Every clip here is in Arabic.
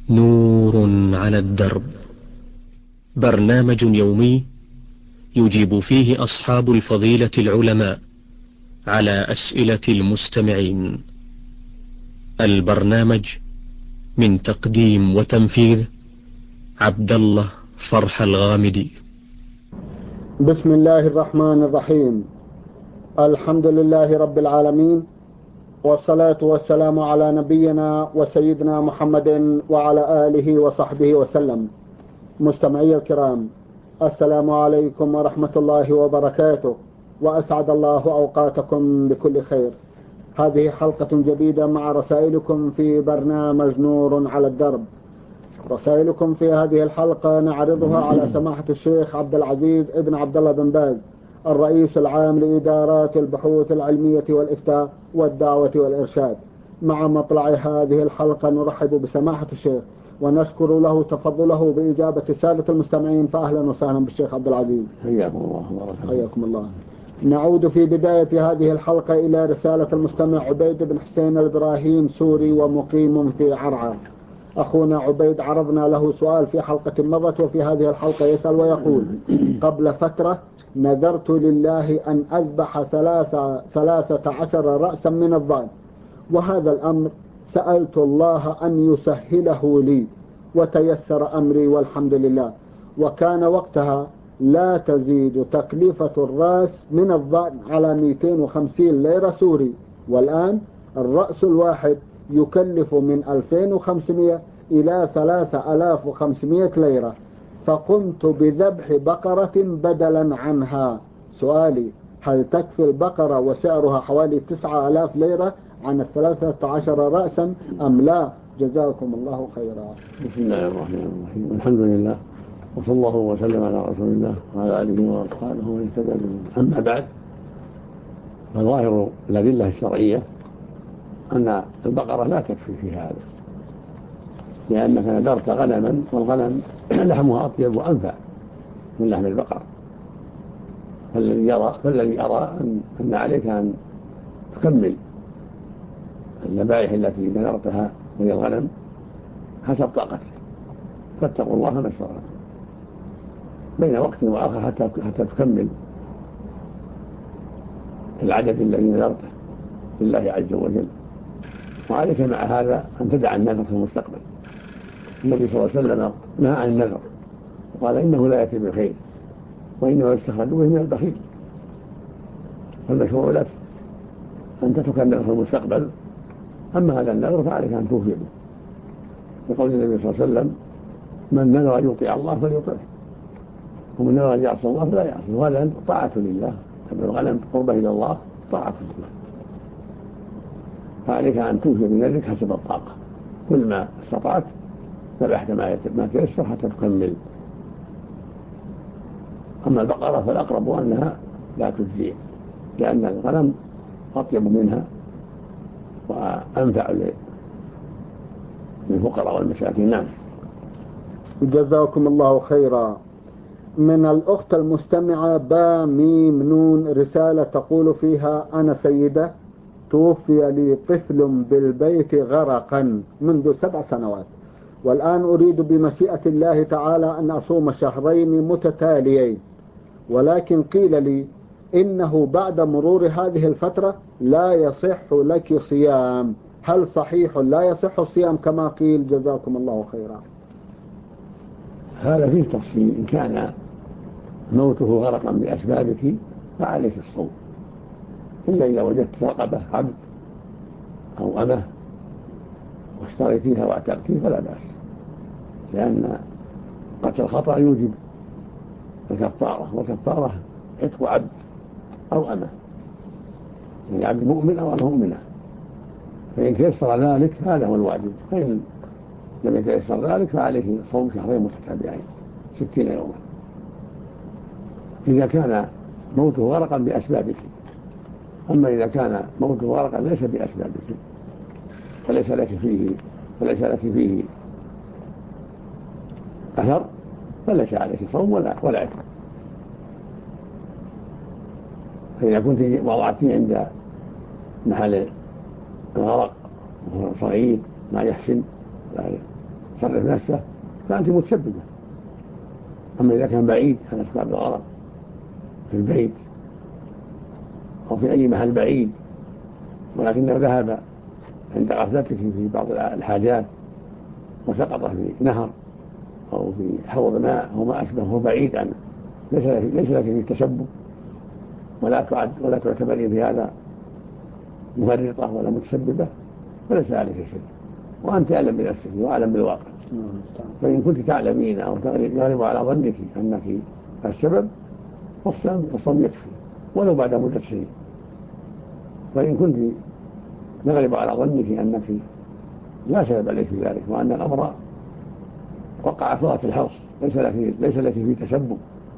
نور على الدرب، برنامج يومي يجيب فيه أصحاب الفضيلة العلماء على أسئلة المستمعين. البرنامج من تقديم وتنفيذ عبد الله فرح الغامدي. بسم الله الرحمن الرحيم. الحمد لله رب العالمين، والصلاة والسلام على نبينا وسيدنا محمد وعلى آله وصحبه وسلم. مستمعي الكرام، السلام عليكم ورحمة الله وبركاته، وأسعد الله أوقاتكم بكل خير. هذه حلقة جديدة مع رسائلكم في برنامج نور على الدرب. رسائلكم في هذه الحلقة نعرضها على سماحة الشيخ عبد العزيز ابن عبد الله بن باز، الرئيس العام لإدارات البحوث العلمية والإفتاء والدعوة والإرشاد. مع مطلع هذه الحلقة نرحب بسماحة الشيخ ونشكر له تفضله بإجابة السادة المستمعين، فأهلا وسهلا بالشيخ عبد العزيز. حياكم الله وبارك. حياكم الله. نعود في بداية هذه الحلقة إلى رسالة المستمع عبيد بن حسين الإبراهيم، سوري ومقيم في عرعر. أخونا عبيد عرضنا له سؤال في حلقة مضت، وفي هذه الحلقة يسأل ويقول: قبل فترة نذرت لله أن أذبح 13 رأسا من الضأن، وهذا الأمر سألت الله أن يسهله لي وتيسر أمري والحمد لله، وكان وقتها لا تزيد تكلفة الرأس من الضأن على 250 ليرة سوري، والآن الرأس الواحد يكلف من 2500 إلى 3500 ليرة، فقمت بذبح بقرة بدلا عنها. سؤالي: هل تكفي البقرة وسعرها حوالي 9000 ليرة عن 13 رأسا أم لا؟ جزاكم الله خيرا. بسم الله الرحمن الرحيم، الحمد لله، وصلى الله وسلم على رسول الله وعلى آله وأصحابه ومن اهتدى بهداه. أما بعد، فظاهر الأدلة الشرعية أن البقرة لا تكفي في هذا، لأنك نذرت غنما، والغنم لحمها أطيب وأنفع من لحم البقر. فالذي أرى أن عليك أن تكمل الذبائح التي نذرتها من الغنم حسب طاقتك، فاتقوا الله ما استطعتم بين وقت وآخر حتى تكمل العدد الذي نذرته لله عز وجل. وعليك مع هذا أن تدع النذر في المستقبل. النبي صلى الله عليه وسلم نهى عن النذر وقال: إنه لا يأتي بالخير وإنه يستخرج به من البخيل. فالمشروع لك أن تترك النذر في المستقبل، أما هذا النذر فعليك أن توفي به، لقول النبي صلى الله عليه وسلم: من نذر أن يطيع الله فليطعه، ومن نذر أن يعصي الله فلا يعصي. وهذا طاعة لله، الغنم قربة إلى الله طاعة لله، فعليك أن توفي بنذرك حسب الطاقة. كل ما استطعت ذبحت ما تيسر حتى تكمل. أما البقرة فالأقرب أنها لا تجزي، لأن الغنم أطيب منها وأنفع للفقراء والمساكين. نعم. جزاكم الله خيرا. من الأخت المستمعة با ميم نون رسالة تقول فيها: أنا سيدة توفي لي طفل بالبيت غرقا منذ 7 سنوات، والآن أريد بمشيئة الله تعالى أن أصوم 2 شهرين متتاليين، ولكن قيل لي إنه بعد مرور هذه الفترة لا يصح لك صيام. هل صحيح لا يصح الصيام كما قيل؟ جزاكم الله خيرا. هذا فيه تفصيل. إن كان موته غرقا بأسبابك فعليك الصوم، إلا إذا وجدت رقبة عبد أو أمه واشتريتيها واعتقتيه فلا بأس، لأن قتل الخطأ يوجب الكفارة، والكفارة عتق عبد أو أمه، يعني عبد مؤمن أو أمه مؤمنة. فإن تيسر ذلك هذا هو الواجب، فإن لم يتيسر ذلك فعليه صوم 2 شهرين متتابعين 60 يوما. إذا كان موته غرقا بأسبابك. أما إذا كان موته غرقا ليس بأسبابك فليس لك فيه أثر، فليس عليك صوم ولا عتق. فإذا كنت وضعتيه عند محل الغرق وهو صغير ما يحسن يصرف نفسه فأنت متسببة. أما إذا كان بعيد عن أسباب الغرق في البيت أو في أي محل بعيد ولكنه ذهب عند غفلتك في بعض الحاجات وسقط في نهر أو في حوض ماء أو ما أشبه هو بعيد عنه ليس لك فيه تسبب ولا تعتبرين في هذا مفرطة ولا متسببة فليس عليك شيء، وأنت أعلم بنفسك وأعلم بالواقع. فإن كنت تعلمين أو يغلب على ظنك أنك السبب فالصوم يكفي ولو بعد مدة سنين. فإن كنت يغلب على ظنك أنك لا سبب عليك في ذلك وأن الأمر وقع فرط الحرص ليس لك فيه تسبب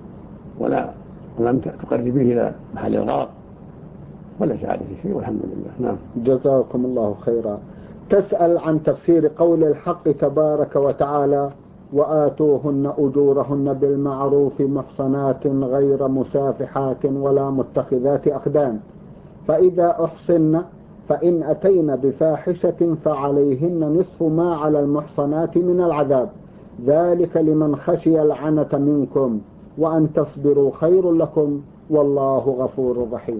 ولم تقرب به إلى محل الغرق وليس عليه شيء والحمد لله. نعم. جزاكم الله خيرا. تسأل عن تفسير قول الحق تبارك وتعالى: وآتوهن أجورهن بالمعروف محصنات غير مسافحات ولا متخذات أخدان، فإذا أحصن فإن أتين بفاحشة فعليهن نصف ما على المحصنات من العذاب، ذلك لمن خشي العنة منكم وأن تصبروا خير لكم والله غفور رحيم.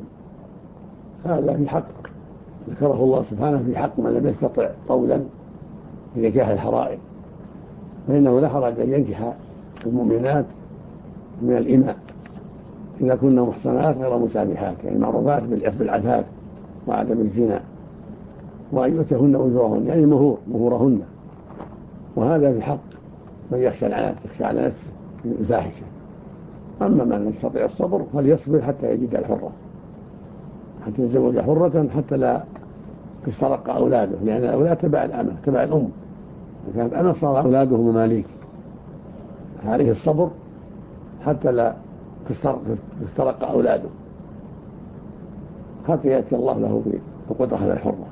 هذا في حق ذكره الله سبحانه في حق من لم يستطع طولا في نكاح الحرائر، فإنه لا حرج أن ينكح المؤمنات من الإماء إذا كنا محصنات غير مسافحات يعني معروفات بالعفاف وعدم الزنا، وأن يؤتهن أجورهن يعني مهورهن، وهذا في حق من يخشى على نفسه الفاحشة. أما من يستطيع الصبر فليصبر حتى يجد الحرة، حتى يتزوج حرة حتى لا تسترق أولاده، لأن الأولاد تبع الأمة تبع الأم، وكانت أمة صار أولاده مماليك، عليه الصبر حتى لا تسترق أولاده حتى يأتي الله له بقدرة على الحرة.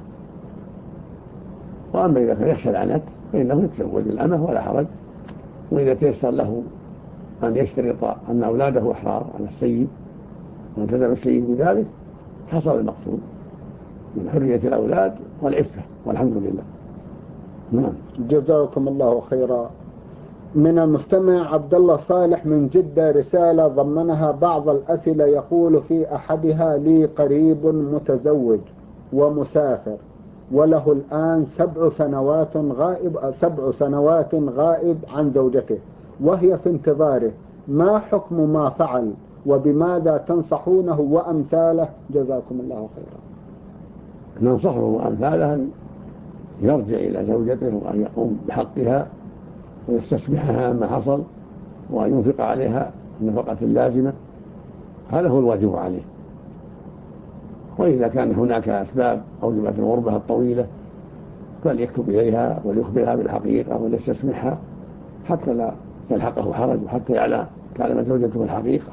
وأما إذا كان يخشى العنت فإنه يتزوج الأمة ولا حرج، وإذا تيسر له أن يشترط أن أولاده أحرار على السيد والتزم السيد بذلك حصل المقصود من حرية الأولاد والعفة والحمد لله. نعم. جزاكم الله خيرا. من المستمع عبد الله صالح من جدة رسالة ضمنها بعض الأسئلة، يقول في أحدها: لي قريب متزوج ومسافر وله الآن 7 سنوات غائب عن زوجته وهي في انتظاره، ما حكم ما فعل وبماذا تنصحونه وأمثاله؟ جزاكم الله خيرا. ننصحه وأمثاله أن يرجع إلى زوجته وأن يقوم بحقها ويستسمحها ما حصل وأن ينفق عليها النفقة اللازمة، هذا هو الواجب عليه. وإذا كان هناك أسباب أوجبت الغربة الطويلة فليكتب إليها وليخبرها بالحقيقة وليستسمحها حتى لا يلحقه حرج وحتى تعلم زوجته الحقيقة.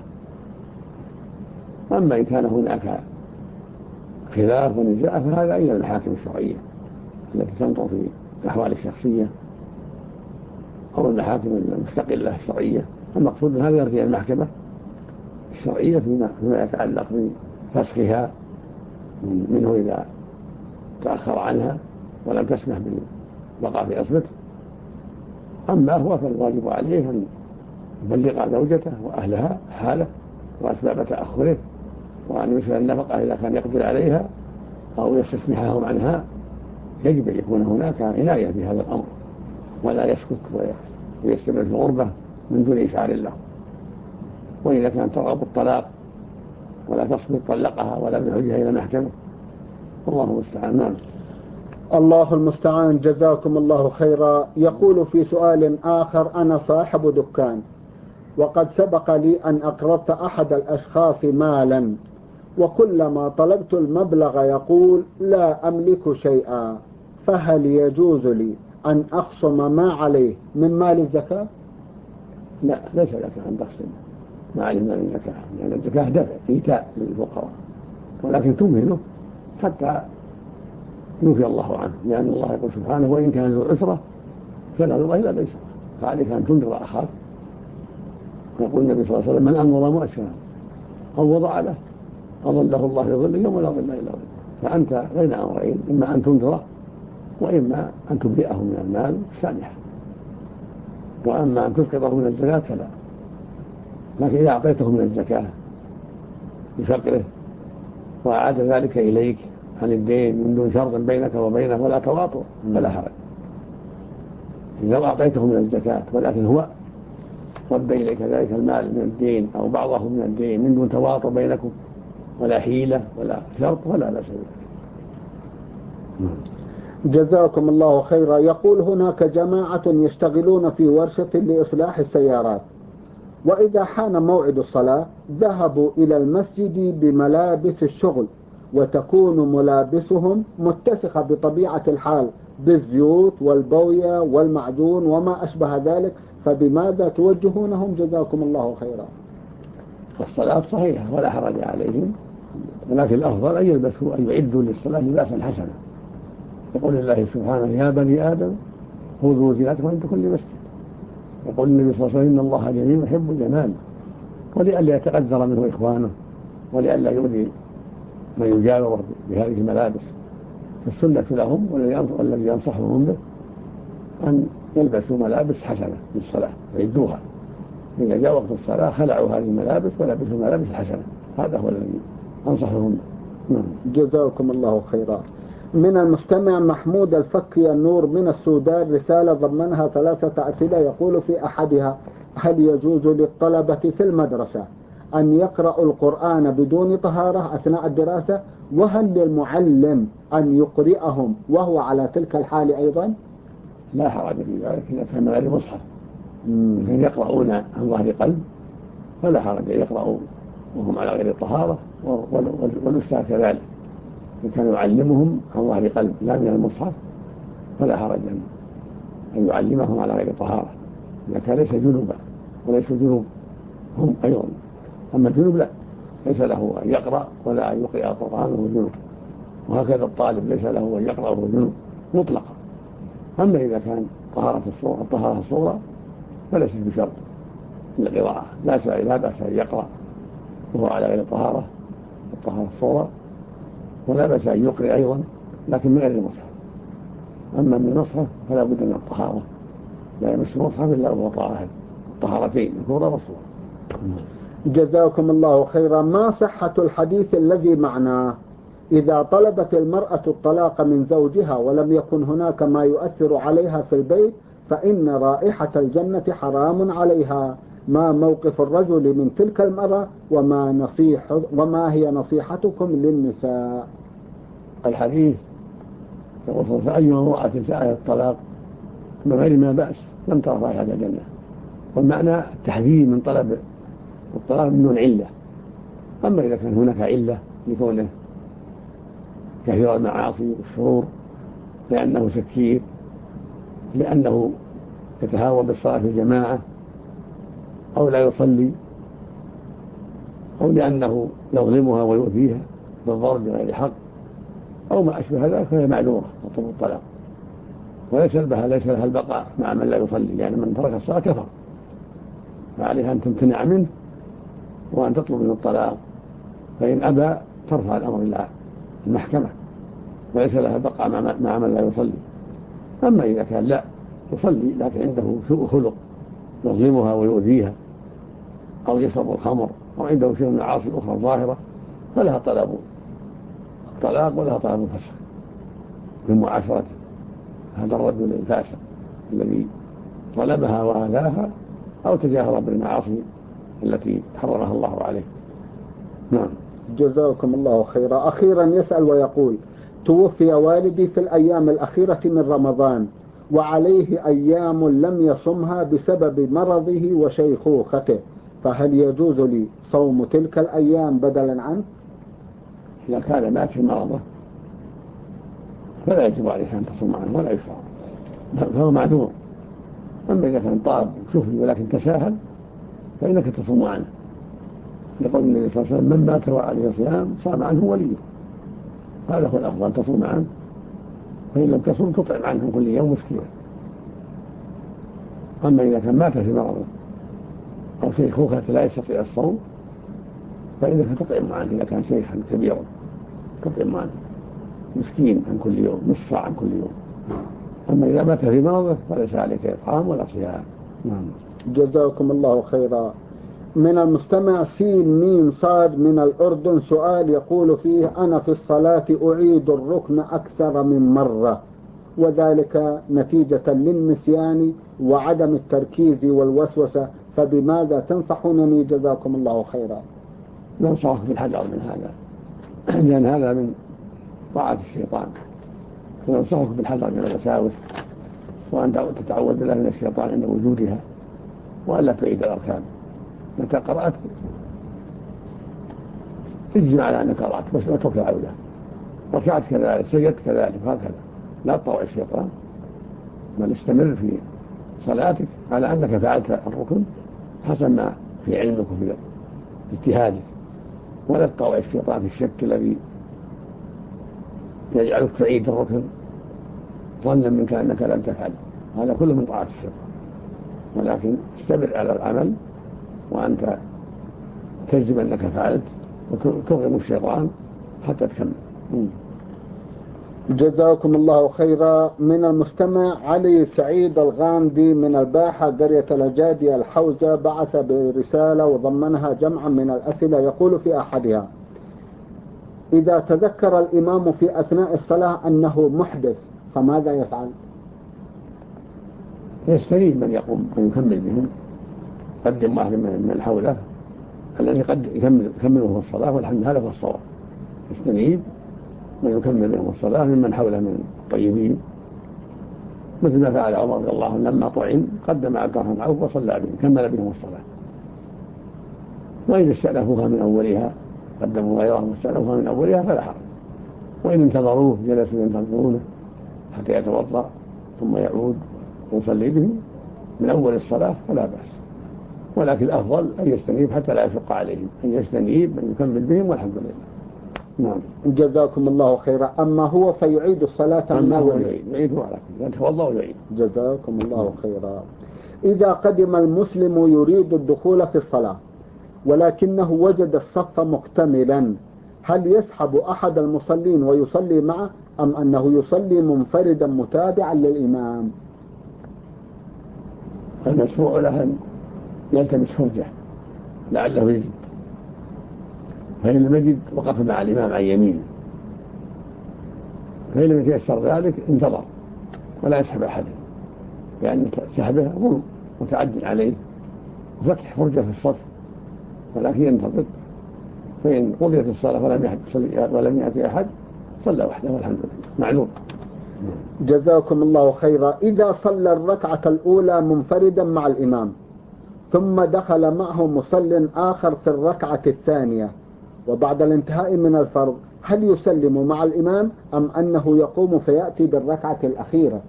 أما إن كان هناك خلاف ونزاع فهذا إلى المحاكم الشرعية التي تنظر في الأحوال الشخصية أو المحاكم المستقلة الشرعية. المقصود من هذا يرجع المحكمة الشرعية فيما يتعلق بفسخها منه إذا تأخر عنها ولم تسمح بالبقاء في عصمته. أما هو فالواجب عليه أن يبلغ زوجته وأهلها حاله وأسباب تأخره، وأن يسأل النفقة إذا كان يقدر عليها أو يستسمحهم عنها. يجب أن يكون هناك عناية بهذا الأمر ولا يسكت ويستمر في الغربة من دون إشعار له. وإذا كان ترغب الطلاق ولا تصبر طلقها ولا بحجها إلى المحكمة، الله المستعان. نعم. الله المستعان. جزاكم الله خيرا. يقول في سؤال آخر: أنا صاحب دكان وقد سبق لي أن أقرضت أحد الأشخاص مالا، وكلما طلبت المبلغ يقول لا أملك شيئا، فهل يجوز لي أن أخصم ما عليه من مال الزكاة؟ لا، ليس لك أن تخصم ما عليه من الزكاة، لأن الزكاة دفع إيتاء للفقراء، ولكن تمهله حتى يوفي الله عنه، لأن الله يقول سبحانه: وإن كان ذو عسرة فلا نظر إلى ميسرة، فعليك أن تنذر أخاك. يقول النبي صلى الله عليه وسلم: من أنظر مؤشرا أو وضع له أظله الله في ظله يوم لا ظل إلا ظله. فأنت بين أمرين: إما أن تنذره وإما أن تبرئه من المال السامحة. وأما أن تسقطه من الزكاة فلا. لكن إذا أعطيته من الزكاة بفقره وأعاد ذلك إليك عن الدين من دون شرط بينك وبينه ولا تواطؤ فلا حرج. لو أعطيته من الزكاة ولكن هو رد إليك ذلك المال من الدين أو بعضه من الدين من دون تواطؤ بينكم ولا حيلة ولا شرط ولا بأس بذلك. جزاكم الله خيرا. يقول هناك جماعة يشتغلون في ورشة لإصلاح السيارات، وإذا حان موعد الصلاة ذهبوا إلى المسجد بملابس الشغل، وتكون ملابسهم متسخة بطبيعة الحال بالزيوت والبوية والمعجون وما أشبه ذلك، فبماذا توجهونهم جزاكم الله خيرا؟ الصلاة صحيحة ولا حرج عليهم، ولكن الأفضل أن يلبسوا أن يعدوا للصلاة لباسا حسنا. يقول الله سبحانه يا بني آدم خذوا زينتكم عند كل مسجد. يقول النبي صلى الله عليه وسلم إن الله جميل يحب الجمال، ولئلا يتقدر منه إخوانه ولئلا يؤذي من يجاوره بهذه الملابس، فالسنة لهم والذي ينصحهم به أن يلبسوا ملابس حسنة للصلاة ويعدوها. إذا جاء وقت الصلاة خلعوا هذه الملابس ولبسوا الملابس الحسنة، هذا هو الذي أنصحهم. جزاكم الله خيرا. من المستمع محمود الفكي النور من السودان رسالة ضمنها 3 أسئلة. يقول في أحدها: هل يجوز للطلبة في المدرسة أن يقرأوا القرآن بدون طهارة أثناء الدراسة؟ وهل للمعلم أن يقرئهم وهو على تلك الحال أيضا؟ لا حرج في ذلك إذا كان غير مصحف، إن يقرؤون عن ظهر قلب فلا حرج أن يقرأوا وهم على غير الطهارة، والأستاذ كذلك إن كان يعلمهم عن ظهر قلب لا من المصحف فلا حرج أن يعلمهم على غير طهارة إذا كان ليس جنوبا وليس جنوب هم أيضا. أما الجنوب لا، ليس له أن يقرأ ولا أن يقرأ القرآن وهو جنوب، وهكذا الطالب ليس له أن يقرأ وهو جنوب مطلقا. أما إذا كان الطهارة الصغرى فليست بشرط للقراءة، لا بأس أن يقرأ وهو على غير الطهارة الصغرى، ولا بأس أن يقرأ أيضا لكن من غير المصحف. أما من المصحف فلا بد من الطهارة، لا يمس المصحف إلا وهو طاهر، الطهارتين الكبرى والصغرى. جزاكم الله خيرا. ما صحة الحديث الذي معناه إذا طلبت المرأة الطلاق من زوجها ولم يكن هناك ما يؤثر عليها في البيت فإن رائحة الجنة حرام عليها؟ ما موقف الرجل من تلك المرأة وما هي نصيحتكم للنساء؟ الحديث يقول فأي امرأة سألت الطلاق من غير ما بأس لم ترى رائحة الجنة، والمعنى التحذير من طلب الطلاق من دون علة. أما إذا كان هناك علة لكونه كثير المعاصي والشرور، لأنه سكير، لأنه يتهاون بالصلاة في الجماعة، أو لا يصلي، أو لأنه يظلمها ويؤذيها بالضرب بغير حق أو ما أشبه ذلك، فهي معذورة تطلب الطلاق، وليس لها البقاء مع من لا يصلي، يعني من ترك الصلاة كفر، فعليها أن تمتنع منه وأن تطلب منه الطلاق، فإن أبى ترفع الأمر إلى المحكمة، وليس لها البقاء مع من لا يصلي. أما إذا كان لا يصلي لكن عنده سوء خلق يظلمها ويؤذيها، أو يشرب الخمر، أو عنده شيء من المعاصي الأخرى الظاهرة، فلها طلب الطلاق ولها طلب الفسخ من معاشرته هذا الرجل الفاسق الذي ظلمها وآذاها أو تجاهر بالمعاصي التي حرمها الله عليه. نعم. جزاكم الله خيرا. أخيرا يسأل ويقول: توفي والدي في الأيام الأخيرة من رمضان، وعليه أيام لم يصمها بسبب مرضه وشيخوخته، فهل يجوز لي صوم تلك الأيام بدلا عنه؟ إذا كان مات في مرضه فلا يجب عليه أن تصوم عنه ولا يشرع، فهو معذور. أما إذا كان طاب شفي ولكن تساهل فإنك تصوم عنه، يقول النبي صلى الله عليه وسلم من مات وعليه صيام صام عنه وليه، هذا هو الأفضل تصوم عنه، فإن لم تصوم تطعم عنه كل يوم مسكينا. أما إذا كان مات في مرضه أو شيخوخة لا يستطيع الصوم فإنك تطعم عنه، إذا كان شيخا كبيرا تطعم عنه مسكين عن كل يوم، نصف ساعة عن كل يوم. أما إذا مات في مرضه فليس عليك إطعام ولا صيام. نعم. جزاكم الله خيرا. من المستمع سين ميم صاد من الأردن سؤال يقول فيه: أنا في الصلاة أعيد الركن أكثر من مرة، وذلك نتيجة للنسيان وعدم التركيز والوسوسة، فبماذا تنصحونني جزاكم الله خيرا؟ ننصحك بالحذر من هذا، لأن هذا من طاعة الشيطان، وننصحك بالحذر من الوساوس، وأن تتعوذ بالله من الشيطان عند وجودها، وألا تعيد الأركان. متى قرأت اجزم على أنك قرأت بس اترك العودة، ركعت كذلك، سجدت كذلك، هكذا. لا تطوع الشيطان، بل استمر في صلاتك على أنك فعلت الركن حسب ما في علمك وفي اجتهادك، ولا تطوع الشيطان في الشك الذي يجعلك تعيد الركن ظنا منك أنك لم تفعل. هذا كله من طاعة الشيطان، ولكن استمر على العمل وأنت تجزم أنك فعلت، وترغم الشيطان حتى تكمل. جزاكم الله خيرا. من المستمع علي سعيد الغامدي من الباحة قرية الأجادي الحوزة بعث برسالة وضمنها جمعا من الأسئلة، يقول في أحدها: إذا تذكر الإمام في أثناء الصلاة أنه محدث فماذا يفعل؟ يستريد من يقوم ويكمل بهم، قدم واحد من حوله الذي قد يكمله في الصلاة، والحمد لله هو الصواب. يستريد من يكمل بهم الصلاة ممن حوله من الطيبين، مثل ما فعل عمر رضي الله عنه لما طعن قدم عبد الرحمن بن عوف وصلى بهم، كمل بهم الصلاة. وإن استأنفوها من أولها، قدموا غيرهم واستأنفوها من أولها فلا حرج، وإن انتظروه جلسوا ينتظرونه حتى يتوضأ ثم يعود ويصلي بهم من أول الصلاة فلا بأس، ولكن الأفضل أن يستنيب حتى لا يشق عليهم، أن يستنيب من يكمل بهم، والحمد لله. نعم. جزاكم الله خيرا. أما هو فيعيد الصلاة من أول. يعيده على كل، يتوضأ ويعيد. جزاكم الله خيرا. إذا قدم المسلم يريد الدخول في الصلاة ولكنه وجد الصف مكتملا، هل يسحب أحد المصلين ويصلي معه، أم أنه يصلي منفردا متابعا للإمام؟ المشروع له أن يلتمس فرجة لعله يجد، فإن لم يجد وقف مع الإمام عن يمينه، فإن لم يتيسر ذلك انتظر ولا يسحب أحدا، لأن سحبه ظلم متعد عليه وفتح فرجة في الصف، ولكن ينتظر، فإن قضيت الصلاة ولم يأتي أحد صلى وحده والحمد لله، معلوم. جزاكم الله خيرا. إذا صلى الركعة الأولى منفردا مع الإمام ثم دخل معه مصل آخر في الركعة الثانية وبعد الانتهاء من الفرض، هل يسلم مع الإمام أم أنه يقوم فيأتي بالركعة الأخيرة؟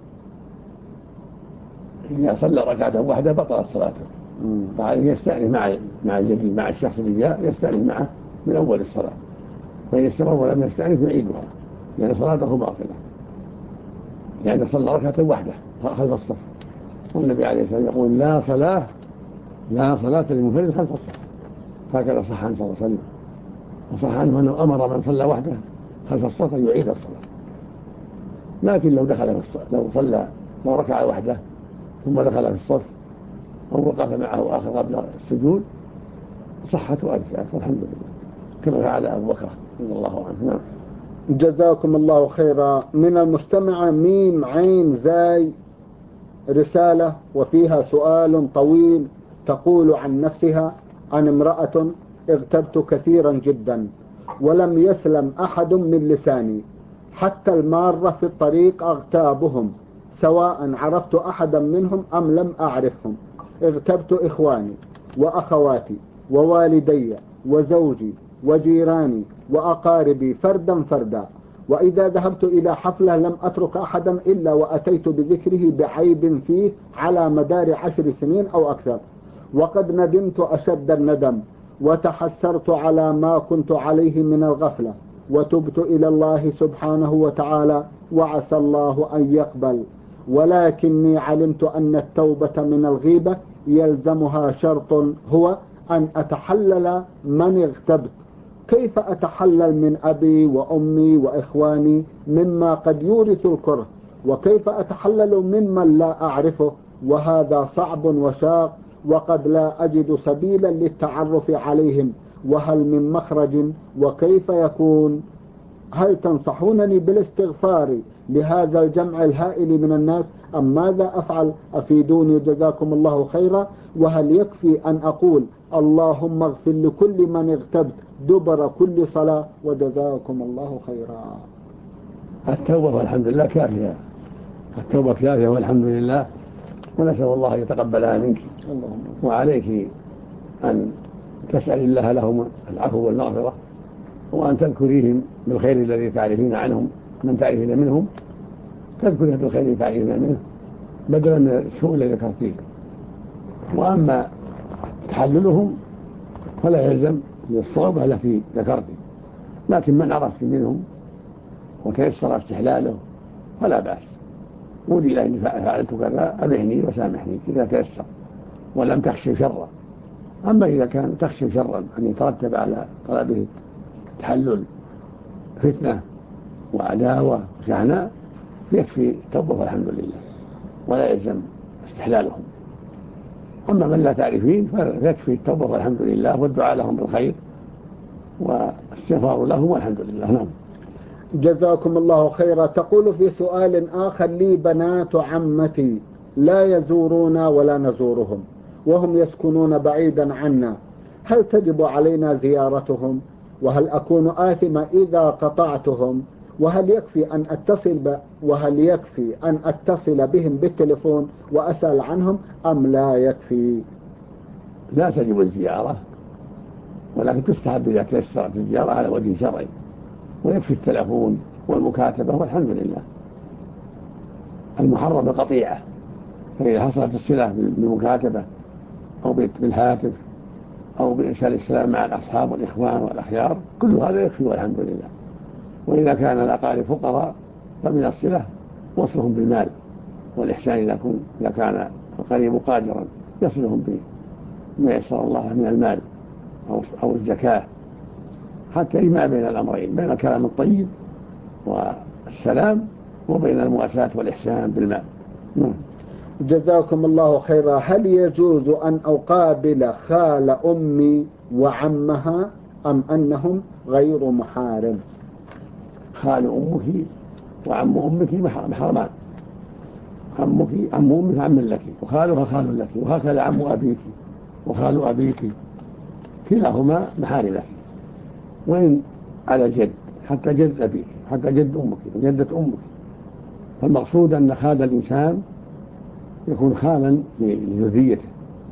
إذا صلى ركعة واحدة بطلت صلاته، فعليه يستأنف مع الجديد، مع الشخص اللي جاء يستأنف معه من أول الصلاة، فإن استمر ولم يستأنف يعيدها لأن صلاته باطلة، لأنه صلى ركعة واحدة خلف الصف، والنبي عليه الصلاة والسلام يقول: لا صلاة للمنفرد خلف الصف. هكذا صح عنه صلى الله عليه وسلم، وصح عنه أنه أمر من صلى وحده خلف الصف أن يعيد الصلاة. لكن لو ركع وحده ثم دخل في الصف أو وقف معه آخر قبل السجود صحت وأجزأت والحمد لله، كما فعل أبو بكر رضي الله عنه. جزاكم الله خيرا. من المستمع ميم عين زاي رسالة وفيها سؤال طويل، تقول عن نفسها: أنا امرأة اغتبت كثيرا جدا ولم يسلم أحد من لساني، حتى المارة في الطريق أغتابهم سواء عرفت أحدا منهم أم لم أعرفهم. اغتبت إخواني وأخواتي ووالدي وزوجي وجيراني وأقاربي فردا فردا، وإذا ذهبت إلى حفلة لم أترك أحدا إلا وأتيت بذكره بعيب فيه على مدار 10 سنين أو أكثر، وقد ندمت أشد الندم وتحسرت على ما كنت عليه من الغفلة، وتبت إلى الله سبحانه وتعالى وعسى الله أن يقبل، ولكني علمت أن التوبة من الغيبة يلزمها شرط، هو أن أتحلل من اغتبت. كيف أتحلل من أبي وأمي وإخواني مما قد يورث الكره؟ وكيف أتحلل ممن لا أعرفه وهذا صعب وشاق، وقد لا أجد سبيلا للتعرف عليهم، وهل من مخرج وكيف يكون؟ هل تنصحونني بالاستغفار لهذا الجمع الهائل من الناس أم ماذا أفعل؟ أفيدوني جزاكم الله خيرا. وهل يكفي أن أقول اللهم اغفر لكل من اغتبت دبر كل صلاة؟ وجزاكم الله خيرا. التوبة والحمد لله كافية، التوبة كافية والحمد لله، ونسأل الله أن يتقبلها منك. وعليك أن تسأل الله لهم العفو والمغفرة، وأن تذكريهم بالخير الذي تعرفين عنهم، من تعرفين منهم تذكرها بالخير الذي تعرفين منه بدلا من السوء الذي ذكرتيه. وأما تحللهم فلا يلزم للصعوبة التي ذكرتي، لكن من عرفت منهم وتيسر استحلاله فلا بأس، قولي إني فعلت كذا أبحني وسامحني إذا تيسر ولم تخشي شرا. أما إذا كان تخشي شرا أن يترتب على طلبه تحلل فتنة وعداوة وشحناء يكفي التوبة والحمد لله ولا يلزم استحلالهم. أما من لا تعرفين فيكفي التوبة والحمد لله والدعاء لهم بالخير واستغفار لهم والحمد لله. نعم. جزاكم الله خيرا. تقول في سؤال آخر: لي بنات عمتي لا يزورون ولا نزورهم وهم يسكنون بعيدا عنا، هل تجب علينا زيارتهم؟ وهل أكون آثما إذا قطعتهم؟ وهل يكفي أن أتصل بهم بالتليفون وأسأل عنهم أم لا يكفي؟ لا تجب الزيارة، ولكن تستحب إذا تيسرت الزيارة على وجه شرعي، ويكفي التلفون والمكاتبة والحمد لله. المحرم القطيعة، فإذا حصلت الصلة بالمكاتبة أو بالهاتف أو بإرسال السلام مع الأصحاب والإخوان والأخيار كل هذا يكفي والحمد لله. وإذا كان الأقارب فقراء فمن الصلة وصلهم بالمال والإحسان إذا كان القريب قادرا يصلهم بما يسر الله من المال أو الزكاة، حتى يجمع بين الأمرين، بين الكلام الطيب والسلام وبين المواساة والإحسان بالمال. جزاكم الله خيرا. هل يجوز أن أقابل خال أمي وعمها أم أنهم غير محارم؟ خال أمك وعم أمك محرمان. عم أمك عم لك، وخالها خال لك، وهكذا عم أبيك وخال أبيك كلاهما محارم لك، وإن على الجد حتى جد أبيك حتى جد أمك وجدة أمك. فالمقصود أن خال الإنسان يكون خالا لذريته،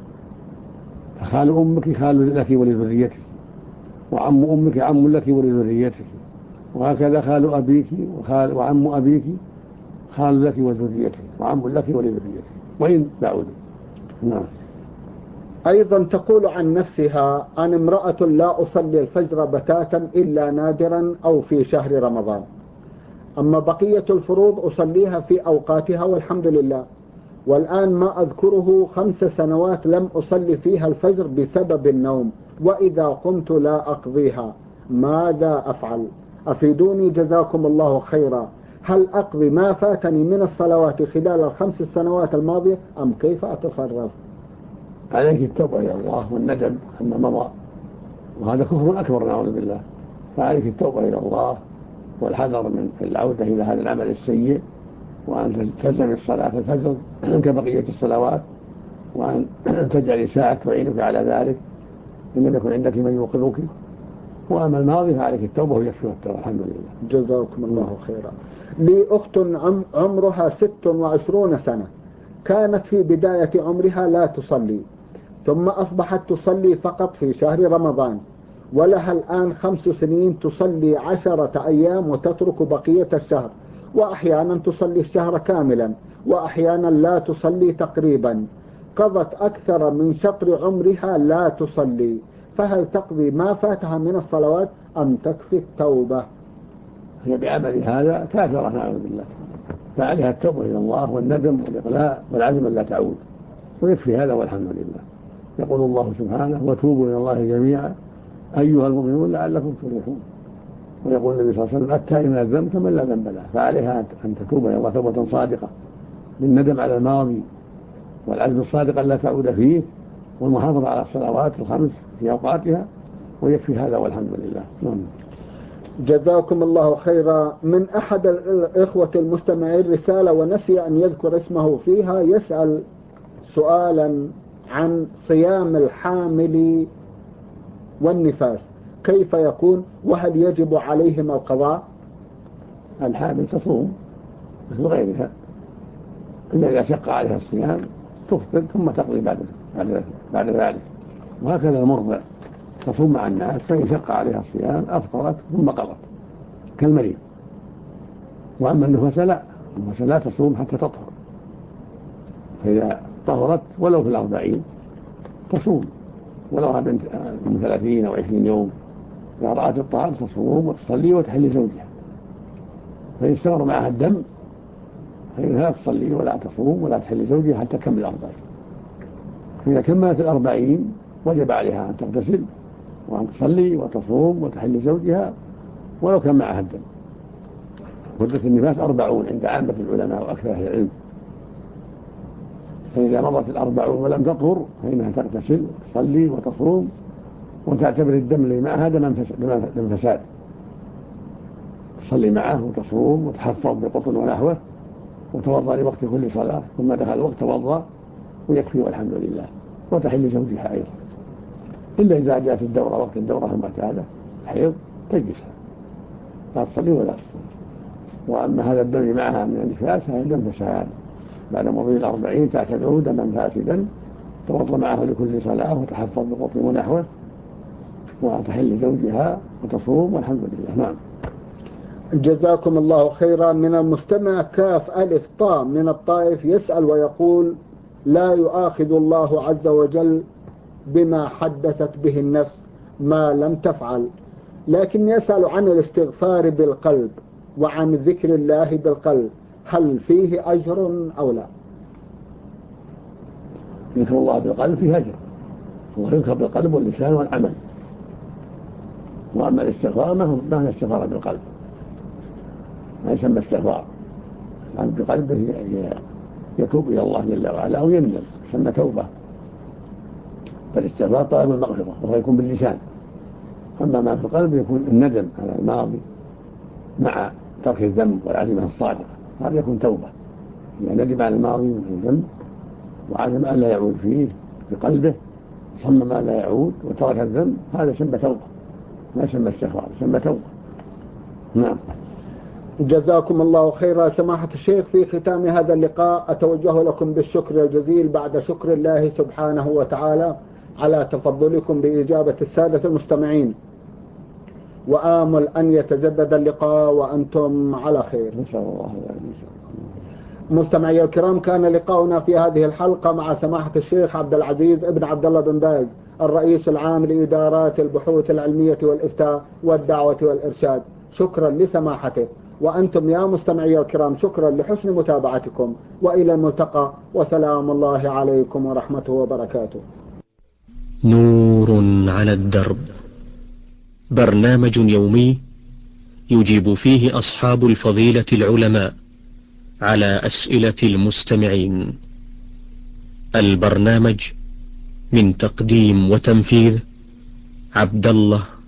فخال أمك خال لك ولذريتك، وعم أمك عم لك ولذريتك، وهكذا خال أبيك وعم أبيك خال لك وذريتك وعم لك ولذريتك وإن بعد. نعم. أيضا تقول عن نفسها: أنا امرأة لا أصلي الفجر بتاتا إلا نادرا أو في شهر رمضان، أما بقية الفروض أصليها في أوقاتها والحمد لله، والآن ما أذكره 5 سنوات لم أصلي فيها الفجر بسبب النوم، وإذا قمت لا أقضيها، ماذا أفعل؟ أفيدوني جزاكم الله خيرا. هل أقضي ما فاتني من الصلوات خلال ال5 سنوات الماضية أم كيف أتصرف؟ عليك التوبة إلى الله والندم عما مضى، وهذا كفر أكبر نعوذ بالله، فعليك التوبة إلى الله والحذر من العودة إلى هذا العمل السيء، وأن تلزم الصلاة الفجر كبقية الصلوات، وأن تجعل ساعة تعينك على ذلك إن لم يكن عندك من يوقظك. وأما الماضي فعليك التوبة ويكفيها التوبة الحمد لله. جزاكم الله خيرا. لي أخت عمرها 26 سنة، كانت في بداية عمرها لا تصلي، ثم أصبحت تصلي فقط في شهر رمضان، ولها الآن 5 سنين تصلي 10 أيام وتترك بقية الشهر، وأحيانا تصلي الشهر كاملا وأحيانا لا تصلي تقريبا، قضت أكثر من شطر عمرها لا تصلي، فهل تقضي ما فاتها من الصلوات أم تكفي التوبة؟ هي بعمل هذا كافرة نعوذ بالله، فعليها التوبة إلى الله والندم والإقلاع والعزم أن لا تعود، ويكفي هذا والحمد لله. يقول الله سبحانه: وتوبوا إلى الله جميعا أيها المؤمنون لعلكم تفلحون. ويقول النبي صلى الله عليه وسلم: التائب من الذنب كمن لا ذنب له. فعليها أن تتوب إلى الله توبة صادقة بالندم على الماضي والعزم الصادق ألا تعود فيه، والمحافظة على الصلوات الخمس في أوقاتها، ويكفي هذا والحمد لله. جزاكم الله خيرا. من أحد الإخوة المستمعين رسالة ونسي أن يذكر اسمه فيها، يسأل سؤالا عن صيام الحامل والنفاس، كيف يكون، وهل يجب عليهما القضاء؟ الحامل تصوم مثل غيرها، إلا إذا شق عليها الصيام تفطر ثم تقضي بعد ذلك، وهكذا المرضع تصوم مع الناس، فإن شق عليها الصيام أفطرت ثم قضت كالمريض. وأما النفاس لا تصوم حتى تطهر، فإذا طهرت ولو في 40 تصوم، ولو بنت 30 أو 20 يوم، إذا رأت الطهر تصوم وتصلي وتحل زوجها. فإن استمر معها الدم فإنها لا تصلي ولا تصوم ولا تحل زوجها حتى تكمل 40. فإذا كملت 40 وجب عليها أن تغتسل وأن تصلي وتصوم وتحل زوجها ولو كان معها الدم. مدة النفاس 40 عند عامة العلماء وأكثر أهل العلم. فإذا مضت 40 ولم تطهر فإنها تغتسل وتصلي وتصوم وتعتبر الدم اللي معها دم فساد، تصلي معه وتصوم وتحفظ بقطن ونحوه وتوضأ لوقت كل صلاة، ثم دخل الوقت توضأ ويكفي والحمد لله، وتحل زوجها أيضا. إلا إذا جاءت الدورة وقت الدورة المعتادة حيض تجلسها لا تصلي ولا تصوم. وأما هذا الدم معها من النفاس فهي دم فساد، بعد مضي 40 تعتبره دما فاسدا، توضأ معه لكل صلاة وتحفظ بقطن ونحوه وتحل زوجها وتصوم والحمد لله. نعم. جزاكم الله خيرا. من المستمع كاف ألف طاء من الطائف يسأل ويقول: لا يؤاخذ الله عز وجل بما حدثت به النفس ما لم تفعل، لكن يسأل عن الاستغفار بالقلب وعن ذكر الله بالقلب، هل فيه أجر أو لا؟ ذكر الله بالقلب فيه أجر، الله يذكر بالقلب واللسان والعمل. وأما الاستغفار ما هي استغفار بالقلب، ما يسمى استغفار، يعني بقلبه يتوب إلى الله جل وعلا أو يندم، يسمى توبة. فالاستغفار طلب المغفرة وهو يكون باللسان، أما ما في القلب يكون الندم على الماضي مع ترك الذنب والعزيمة الصادقة، هذا يكون توبة. إذا ندم على الماضي من الذنب وعزم أن لا يعود فيه بقلبه، صمم أن لا يعود وترك الذنب، هذا يسمى توبة، ما يسمى استغفار، يسمى توبة. نعم. جزاكم الله خيرا. سماحة الشيخ، في ختام هذا اللقاء أتوجه لكم بالشكر الجزيل بعد شكر الله سبحانه وتعالى على تفضلكم بإجابة السادة المستمعين، وآمل أن يتجدد اللقاء وأنتم على خير إن شاء الله. مستمعي الكرام، كان لقاؤنا في هذه الحلقة مع سماحة الشيخ عبد العزيز ابن عبد الله بن باز، الرئيس العام لإدارات البحوث العلمية والإفتاء والدعوة والإرشاد. شكرا لسماحته، وأنتم يا مستمعي الكرام شكرا لحسن متابعتكم، وإلى الملتقى، وسلام الله عليكم ورحمته وبركاته. نور على الدرب، برنامج يومي يجيب فيه أصحاب الفضيلة العلماء على أسئلة المستمعين. البرنامج من تقديم وتنفيذ عبد الله